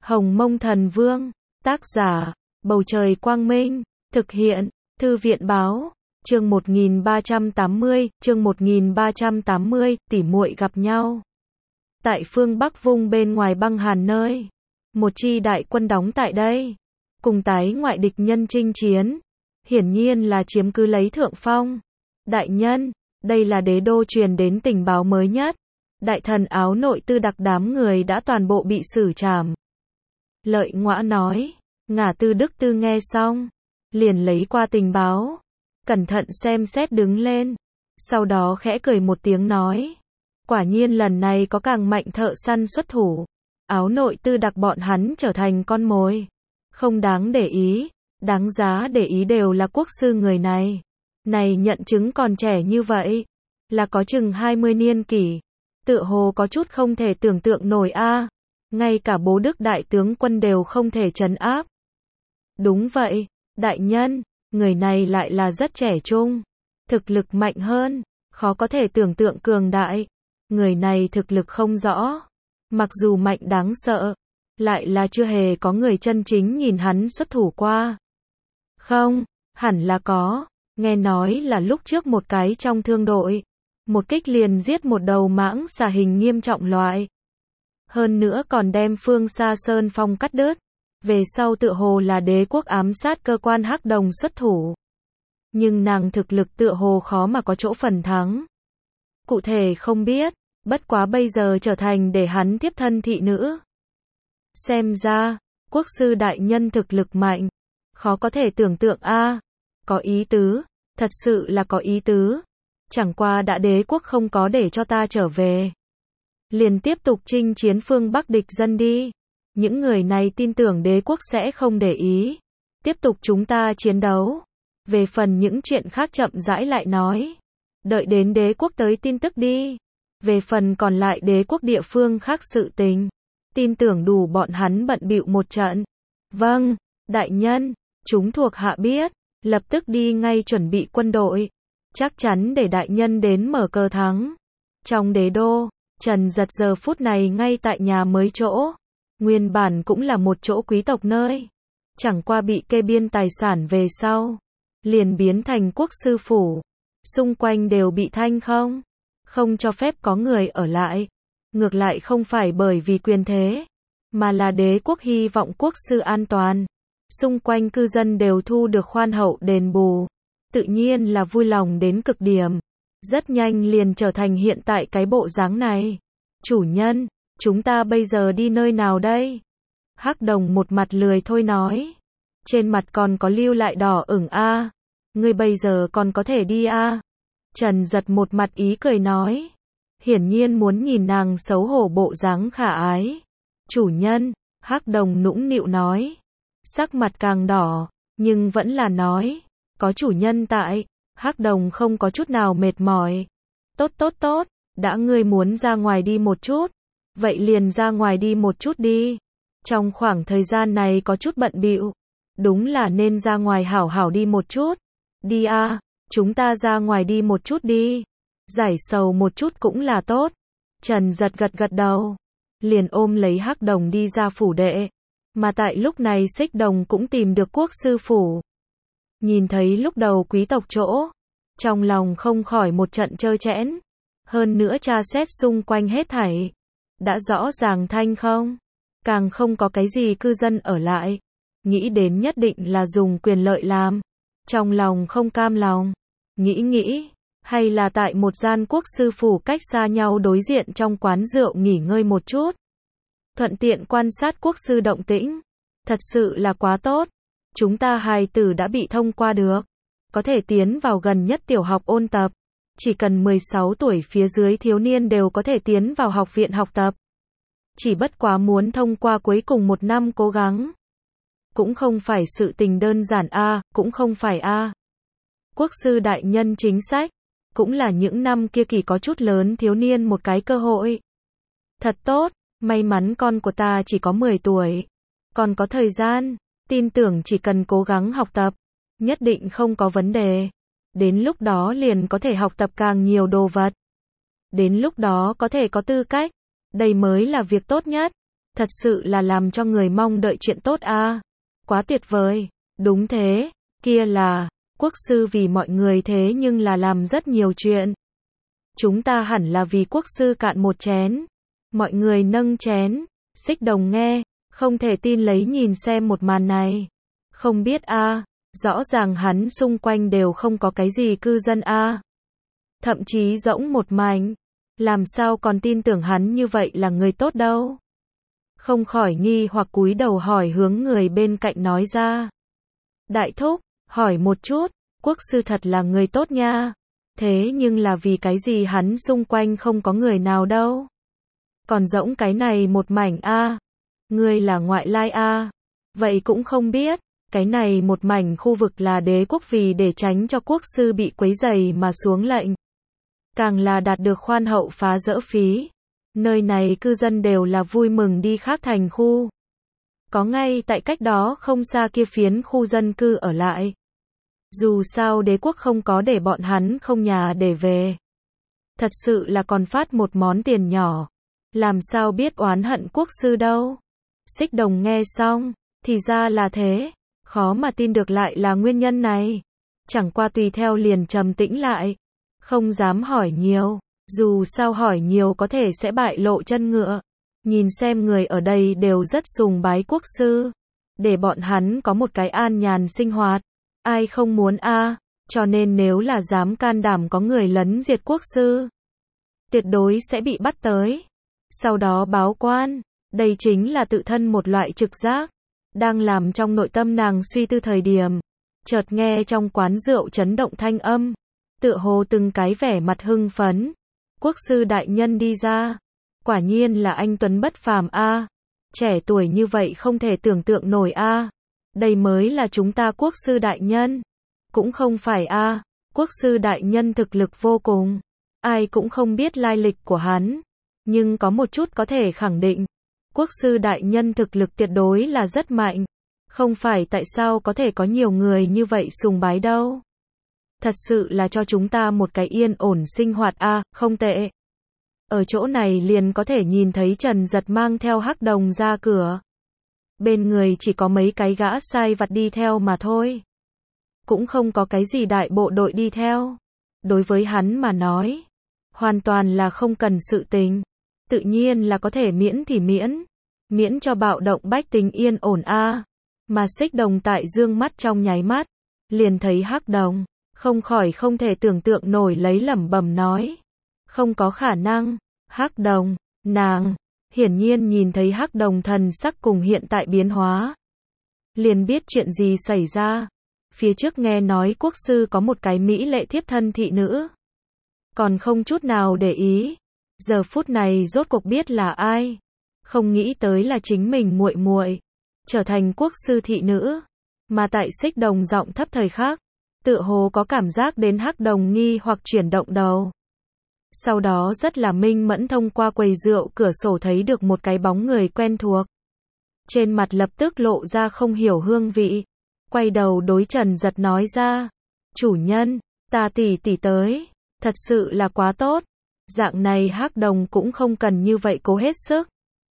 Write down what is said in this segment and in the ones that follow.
Hồng Mông Thần Vương, tác giả, Bầu Trời Quang Minh, thực hiện, Thư viện Báo, chương 1380, tỉ muội gặp nhau. Tại phương Bắc Vung bên ngoài băng hàn nơi, một chi đại quân đóng tại đây, cùng tái ngoại địch nhân chinh chiến, hiển nhiên là chiếm cứ lấy thượng phong. Đại nhân, đây là đế đô truyền đến tình báo mới nhất. Đại thần áo nội tư đặc đám người đã toàn bộ bị xử trảm. Lợi Ngõa nói, Ngả Tư Đức Tư nghe xong, liền lấy qua tình báo, cẩn thận xem xét đứng lên, sau đó khẽ cười một tiếng nói, quả nhiên lần này có càng mạnh thợ săn xuất thủ, áo nội tư đặc bọn hắn trở thành con mồi, không đáng để ý, đáng giá để ý đều là quốc sư người này. Này nhận chứng còn trẻ như vậy, là có chừng 20 niên kỷ, tựa hồ có chút không thể tưởng tượng nổi a, ngay cả bố Đức đại tướng quân đều không thể trấn áp. Đúng vậy, đại nhân, người này lại là rất trẻ trung, thực lực mạnh hơn, khó có thể tưởng tượng cường đại. Người này thực lực không rõ, mặc dù mạnh đáng sợ, lại là chưa hề có người chân chính nhìn hắn xuất thủ qua. Không, hẳn là có, nghe nói là lúc trước một cái trong thương đội, một kích liền giết một đầu mãng xà hình nghiêm trọng loại. Hơn nữa còn đem Phương Sa Sơn Phong cắt đứt. Về sau tựa hồ là đế quốc ám sát cơ quan Hắc Đồng xuất thủ. Nhưng nàng thực lực tựa hồ khó mà có chỗ phần thắng. Cụ thể không biết, bất quá bây giờ trở thành để hắn tiếp thân thị nữ. Xem ra, quốc sư đại nhân thực lực mạnh, khó có thể tưởng tượng a, có ý tứ, thật sự là có ý tứ. Chẳng qua đã đế quốc không có để cho ta trở về, liền tiếp tục chinh chiến phương Bắc địch dân đi. Những người này tin tưởng đế quốc sẽ không để ý. Tiếp tục chúng ta chiến đấu. Về phần những chuyện khác chậm rãi lại nói. Đợi đến đế quốc tới tin tức đi. Về phần còn lại đế quốc địa phương khác sự tình, tin tưởng đủ bọn hắn bận bịu một trận. Vâng, đại nhân, chúng thuộc hạ biết, lập tức đi ngay chuẩn bị quân đội. Chắc chắn để đại nhân đến mở cờ thắng. Trong đế đô, Trần Giật giờ phút này ngay tại nhà mới chỗ. Nguyên bản cũng là một chỗ quý tộc nơi, chẳng qua bị kê biên tài sản về sau, liền biến thành quốc sư phủ. Xung quanh đều bị thanh không cho phép có người ở lại. Ngược lại không phải bởi vì quyền thế, mà là đế quốc hy vọng quốc sư an toàn. Xung quanh cư dân đều thu được khoan hậu đền bù, tự nhiên là vui lòng đến cực điểm. Rất nhanh liền trở thành hiện tại cái bộ dáng này. Chủ nhân, chúng ta bây giờ đi nơi nào đây? Hắc Đồng một mặt lười thôi nói. Trên mặt còn có lưu lại đỏ ửng a. Ngươi bây giờ còn có thể đi a. Trần Giật một mặt ý cười nói. Hiển nhiên muốn nhìn nàng xấu hổ bộ dáng khả ái. Chủ nhân, Hắc Đồng nũng nịu nói. Sắc mặt càng đỏ, nhưng vẫn là nói. Có chủ nhân tại, Hắc Đồng không có chút nào mệt mỏi. Tốt, đã ngươi muốn ra ngoài đi một chút. Vậy liền ra ngoài đi một chút đi. Trong khoảng thời gian này có chút bận bịu, đúng là nên ra ngoài hảo hảo đi một chút. Đi a, chúng ta ra ngoài đi một chút đi. Giải sầu một chút cũng là tốt. Trần Giật gật đầu, liền ôm lấy Hắc Đồng đi ra phủ đệ. Mà tại lúc này Xích Đồng cũng tìm được quốc sư phủ. Nhìn thấy lúc đầu quý tộc chỗ, trong lòng không khỏi một trận trơ trẽn. Hơn nữa tra xét xung quanh hết thảy, đã rõ ràng không, càng không có cái gì cư dân ở lại. Nghĩ đến nhất định là dùng quyền lợi làm. Trong lòng không cam lòng. Nghĩ, hay là tại một gian quốc sư phủ cách xa nhau đối diện trong quán rượu nghỉ ngơi một chút. Thuận tiện quan sát quốc sư động tĩnh. Thật sự là quá tốt. Chúng ta hài tử đã bị thông qua được. Có thể tiến vào gần nhất tiểu học ôn tập. Chỉ cần 16 tuổi phía dưới thiếu niên đều có thể tiến vào học viện học tập. Chỉ bất quá muốn thông qua cuối cùng một năm cố gắng. Cũng không phải sự tình đơn giản a, cũng không phải a. Quốc sư đại nhân chính sách, cũng là những năm kia kỳ có chút lớn thiếu niên một cái cơ hội. Thật tốt, may mắn con của ta chỉ có 10 tuổi. Còn có thời gian, tin tưởng chỉ cần cố gắng học tập, nhất định không có vấn đề. Đến lúc đó liền có thể học tập càng nhiều đồ vật. Đến lúc đó có thể có tư cách. Đây mới là việc tốt nhất. Thật sự là làm cho người mong đợi chuyện tốt a. Quá tuyệt vời. Đúng thế, kia là, quốc sư vì mọi người thế nhưng là làm rất nhiều chuyện. Chúng ta hẳn là vì quốc sư cạn một chén. Mọi người nâng chén, Xích Đồng nghe, không thể tin lấy nhìn xem một màn này. Không biết a, rõ ràng hắn xung quanh đều không có cái gì cư dân a. Thậm chí rỗng một mảnh, làm sao còn tin tưởng hắn như vậy là người tốt đâu. Không khỏi nghi hoặc cúi đầu hỏi hướng người bên cạnh nói ra. Đại thúc, hỏi một chút, quốc sư thật là người tốt nha. Thế nhưng là vì cái gì hắn xung quanh không có người nào đâu. Còn rỗng cái này một mảnh a. Ngươi là ngoại lai a. Vậy cũng không biết, cái này một mảnh khu vực là đế quốc vì để tránh cho quốc sư bị quấy rầy mà xuống lệnh. Càng là đạt được khoan hậu phá dỡ phí. Nơi này cư dân đều là vui mừng đi khác thành khu. Có ngay tại cách đó không xa kia phiến khu dân cư ở lại. Dù sao đế quốc không có để bọn hắn không nhà để về. Thật sự là còn phát một món tiền nhỏ. Làm sao biết oán hận quốc sư đâu. Xích Đồng nghe xong, thì ra là thế. Khó mà tin được lại là nguyên nhân này. Chẳng qua tùy theo liền trầm tĩnh lại. Không dám hỏi nhiều. Dù sao hỏi nhiều có thể sẽ bại lộ chân ngựa. Nhìn xem người ở đây đều rất sùng bái quốc sư. Để bọn hắn có một cái an nhàn sinh hoạt. Ai không muốn a, cho nên nếu là dám can đảm có người lấn diệt quốc sư, tuyệt đối sẽ bị bắt tới. Sau đó báo quan, đây chính là tự thân một loại trực giác. Đang làm trong nội tâm nàng suy tư thời điểm, chợt nghe trong quán rượu chấn động thanh âm, tựa hồ từng cái vẻ mặt hưng phấn. Quốc sư đại nhân đi ra, quả nhiên là anh tuấn bất phàm a, trẻ tuổi như vậy không thể tưởng tượng nổi a. Đây mới là chúng ta quốc sư đại nhân. Cũng không phải a, quốc sư đại nhân thực lực vô cùng. Ai cũng không biết lai lịch của hắn. Nhưng có một chút có thể khẳng định. Quốc sư đại nhân thực lực tuyệt đối là rất mạnh. Không phải tại sao có thể có nhiều người như vậy sùng bái đâu. Thật sự là cho chúng ta một cái yên ổn sinh hoạt a, không tệ. Ở chỗ này liền có thể nhìn thấy Trần Giật mang theo Hắc Đồng ra cửa. Bên người chỉ có mấy cái gã sai vặt đi theo mà thôi. Cũng không có cái gì đại bộ đội đi theo. Đối với hắn mà nói, hoàn toàn là không cần sự tình. Tự nhiên là có thể miễn thì miễn. Miễn cho bạo động bách tính yên ổn a. Mà Xích Đồng tại dương mắt trong nháy mắt, liền thấy Hắc Đồng, không khỏi không thể tưởng tượng nổi lấy lẩm bẩm nói. Không có khả năng, Hắc Đồng, nàng, hiển nhiên nhìn thấy Hắc Đồng thần sắc cùng hiện tại biến hóa. Liền biết chuyện gì xảy ra. Phía trước nghe nói quốc sư có một cái mỹ lệ thiếp thân thị nữ. Còn không chút nào để ý. Giờ phút này rốt cuộc biết là ai. Không nghĩ tới là chính mình muội muội trở thành quốc sư thị nữ. Mà tại Xích Đồng giọng thấp thời khắc, tựa hồ có cảm giác đến Hắc Đồng nghi hoặc chuyển động đầu. Sau đó rất là minh mẫn thông qua quầy rượu cửa sổ thấy được một cái bóng người quen thuộc. Trên mặt lập tức lộ ra không hiểu hương vị. Quay đầu đối Trần Giật nói ra. Chủ nhân, ta tỷ tỷ tới. Thật sự là quá tốt. Dạng này Hắc Đồng cũng không cần như vậy cố hết sức.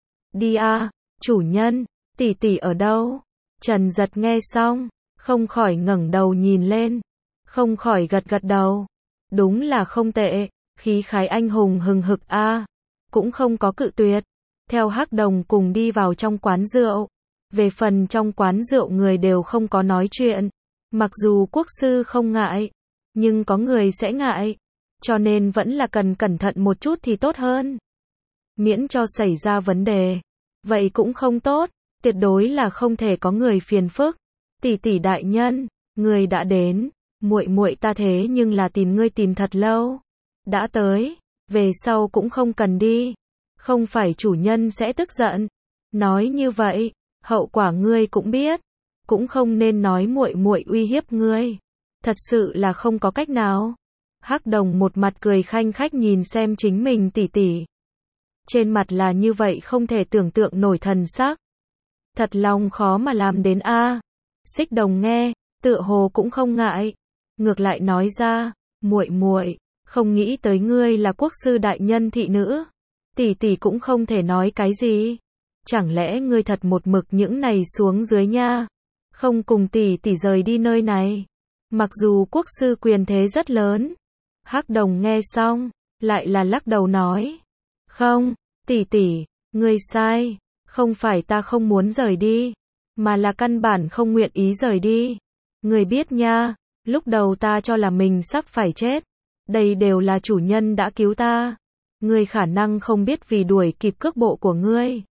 Đi a, chủ nhân, tỷ tỷ ở đâu? Trần Giật nghe xong, không khỏi ngẩng đầu nhìn lên. Không khỏi gật gật đầu. Đúng là không tệ. Khí khái anh hùng hừng hực a, cũng không có cự tuyệt. Theo Hắc Đồng cùng đi vào trong quán rượu. Về phần trong quán rượu người đều không có nói chuyện. Mặc dù quốc sư không ngại, nhưng có người sẽ ngại. Cho nên vẫn là cần cẩn thận một chút thì tốt hơn. Miễn cho xảy ra vấn đề. Vậy cũng không tốt, tuyệt đối là không thể có người phiền phức. Tỷ tỷ đại nhân, người đã đến, muội muội ta thế nhưng là tìm ngươi tìm thật lâu. Đã tới, về sau cũng không cần đi. Không phải chủ nhân sẽ tức giận. Nói như vậy, hậu quả ngươi cũng biết. Cũng không nên nói muội muội uy hiếp ngươi. Thật sự là không có cách nào. Hắc Đồng một mặt cười khanh khách nhìn xem chính mình tỷ tỷ. Trên mặt là như vậy không thể tưởng tượng nổi thần sắc. Thật lòng khó mà làm đến a. Xích Đồng nghe, tựa hồ cũng không ngại. Ngược lại nói ra, muội muội, không nghĩ tới ngươi là quốc sư đại nhân thị nữ. Tỷ tỷ cũng không thể nói cái gì. chẳng lẽ ngươi thật một mực những này xuống dưới nha, không cùng tỷ tỷ rời đi nơi này. Mặc dù quốc sư quyền thế rất lớn. Hắc Đồng nghe xong, lại là lắc đầu nói. Không, tỷ tỷ, ngươi sai, không phải ta không muốn rời đi, mà là căn bản không nguyện ý rời đi. Ngươi biết nha, lúc đầu ta cho là mình sắp phải chết. Đây đều là chủ nhân đã cứu ta. Ngươi khả năng không biết vì đuổi kịp cước bộ của ngươi.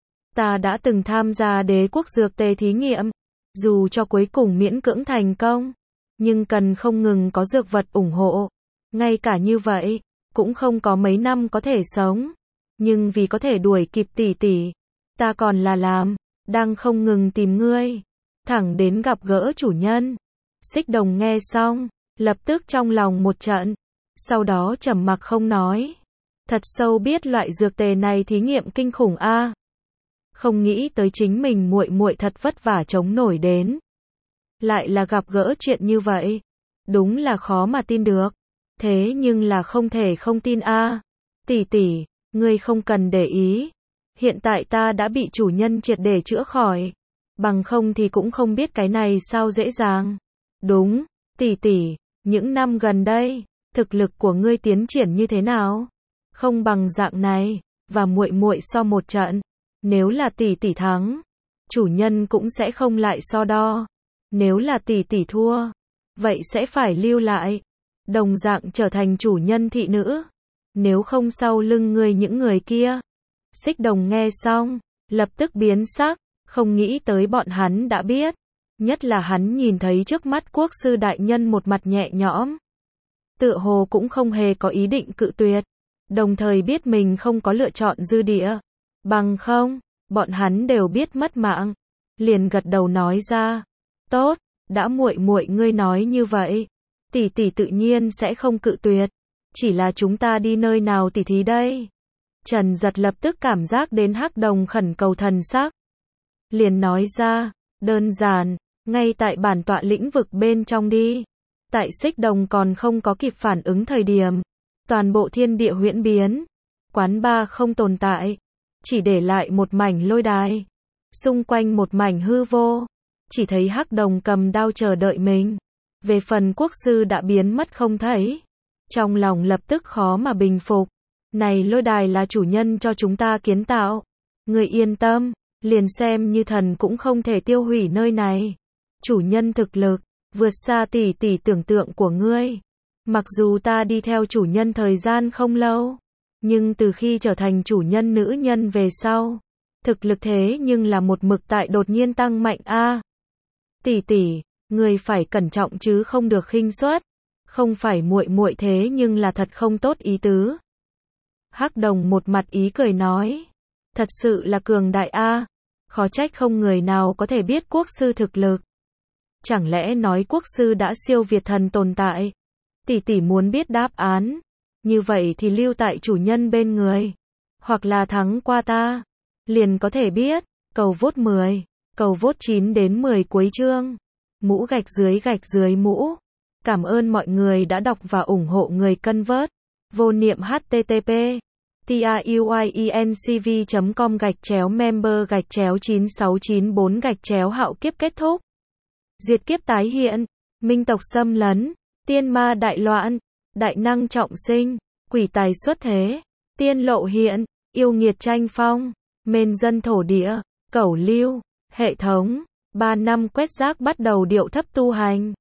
Ta đã từng tham gia đế quốc dược tề thí nghiệm, dù cho cuối cùng miễn cưỡng thành công, nhưng cần không ngừng có dược vật ủng hộ. Ngay cả như vậy, cũng không có mấy năm có thể sống. Nhưng vì có thể đuổi kịp tỷ tỷ, ta còn là đang không ngừng tìm ngươi, thẳng đến gặp gỡ chủ nhân. Xích Đồng nghe xong, lập tức trong lòng một trận, sau đó trầm mặc không nói. Thật sâu biết loại dược tề này thí nghiệm kinh khủng a. Không nghĩ tới chính mình muội muội thật vất vả chống nổi đến. Lại là gặp gỡ chuyện như vậy. Đúng là khó mà tin được. Thế nhưng là không thể không tin a. Tỷ tỷ, ngươi không cần để ý. Hiện tại ta đã bị chủ nhân triệt để chữa khỏi. Bằng không thì cũng không biết cái này sao dễ dàng. Đúng, tỷ tỷ, những năm gần đây, thực lực của ngươi tiến triển như thế nào? Không bằng dạng này, và muội muội so một trận. Nếu là tỷ tỷ thắng, chủ nhân cũng sẽ không lại so đo. Nếu là tỷ tỷ thua, vậy sẽ phải lưu lại. Đồng dạng trở thành chủ nhân thị nữ. Nếu không sau lưng ngươi những người kia. Xích Đồng nghe xong, lập tức biến sắc, không nghĩ tới bọn hắn đã biết. Nhất là hắn nhìn thấy trước mắt quốc sư đại nhân một mặt nhẹ nhõm. Tựa hồ cũng không hề có ý định cự tuyệt. Đồng thời biết mình không có lựa chọn dư địa. Bằng không, bọn hắn đều biết mất mạng. Liền gật đầu nói ra. Tốt, đã muội muội ngươi nói như vậy. Tỷ tỷ tự nhiên sẽ không cự tuyệt. Chỉ là chúng ta đi nơi nào tỉ thí đây? Trần Giật lập tức cảm giác đến Hắc Đồng khẩn cầu thần sắc. Liền nói ra, đơn giản, ngay tại bản tọa lĩnh vực bên trong đi. Tại Xích Đồng còn không có kịp phản ứng thời điểm. Toàn bộ thiên địa huyễn biến. Quán bar không tồn tại. Chỉ để lại một mảnh lôi đài. Xung quanh một mảnh hư vô. Chỉ thấy Hắc Đồng cầm đao chờ đợi mình. Về phần quốc sư đã biến mất không thấy. Trong lòng lập tức khó mà bình phục. Này lôi đài là chủ nhân cho chúng ta kiến tạo. Người yên tâm, liền xem như thần cũng không thể tiêu hủy nơi này. Chủ nhân thực lực, vượt xa tỷ tỷ tưởng tượng của ngươi. Mặc dù ta đi theo chủ nhân thời gian không lâu, nhưng từ khi trở thành chủ nhân nữ nhân về sau, thực lực thế nhưng là một mực tại đột nhiên tăng mạnh a. Tỷ tỷ, ngươi phải cẩn trọng chứ không được khinh suất. Không phải muội muội thế nhưng là thật không tốt ý tứ. Hắc Đồng một mặt ý cười nói, thật sự là cường đại a, khó trách không người nào có thể biết quốc sư thực lực. Chẳng lẽ nói quốc sư đã siêu việt thần tồn tại? Tỷ tỷ muốn biết đáp án, như vậy thì lưu tại chủ nhân bên người, hoặc là thắng qua ta, liền có thể biết. Cầu vote 10, cầu vote 9 đến 10 cuối chương. Mũ gạch dưới mũ. Cảm ơn mọi người đã đọc và ủng hộ người cân vớt. Vô niệm http truyencv.com/member/9694 hạo kiếp kết thúc. Diệt kiếp tái hiện, minh tộc xâm lấn, tiên ma đại loạn, đại năng trọng sinh, quỷ tài xuất thế, tiên lộ hiện, yêu nghiệt tranh phong, mên dân thổ địa, cẩu lưu, hệ thống, 3 năm quét rác bắt đầu điệu thấp tu hành.